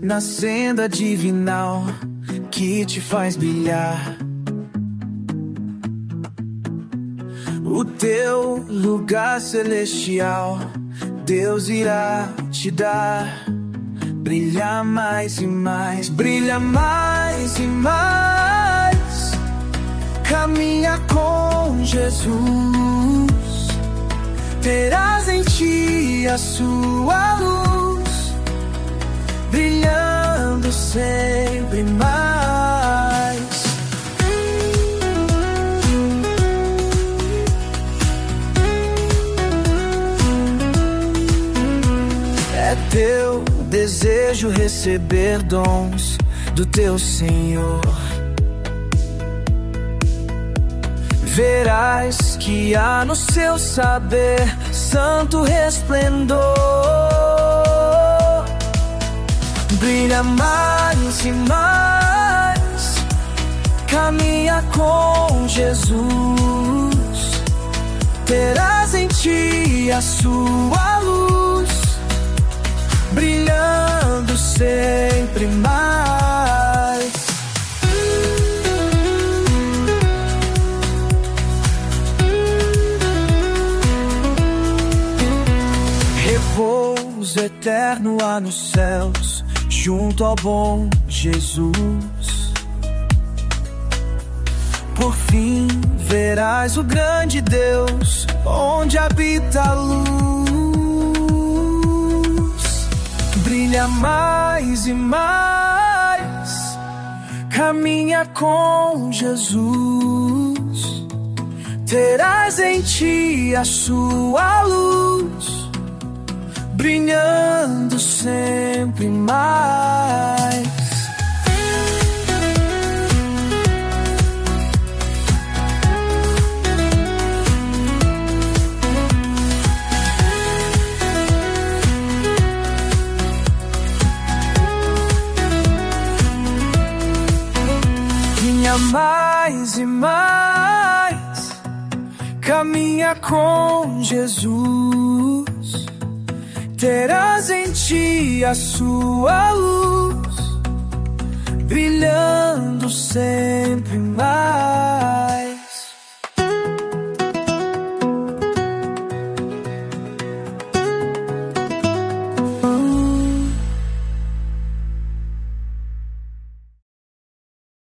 na senda divinal que te faz brilhar. O teu lugar celestial Deus irá te dar. Brilha mais e mais, brilha mais e mais. Caminha com Jesus, terás em ti a sua luz, brilhando sempre mais. É teu desejo receber dons do teu Senhor. Verás que há no seu saber santo resplendor. Brilha mais e mais, caminha com Jesus, terás em ti a sua luz, brilhando sempre mais. Repouso eterno há nos céus, junto ao bom Jesus. Por fim verás o grande Deus, onde habita a luz. Brilha mais e mais, caminha com Jesus, terás em ti a sua luz, brilhando sempre mais. Mais e mais, caminha com Jesus, terás em ti a sua luz, brilhando sempre mais.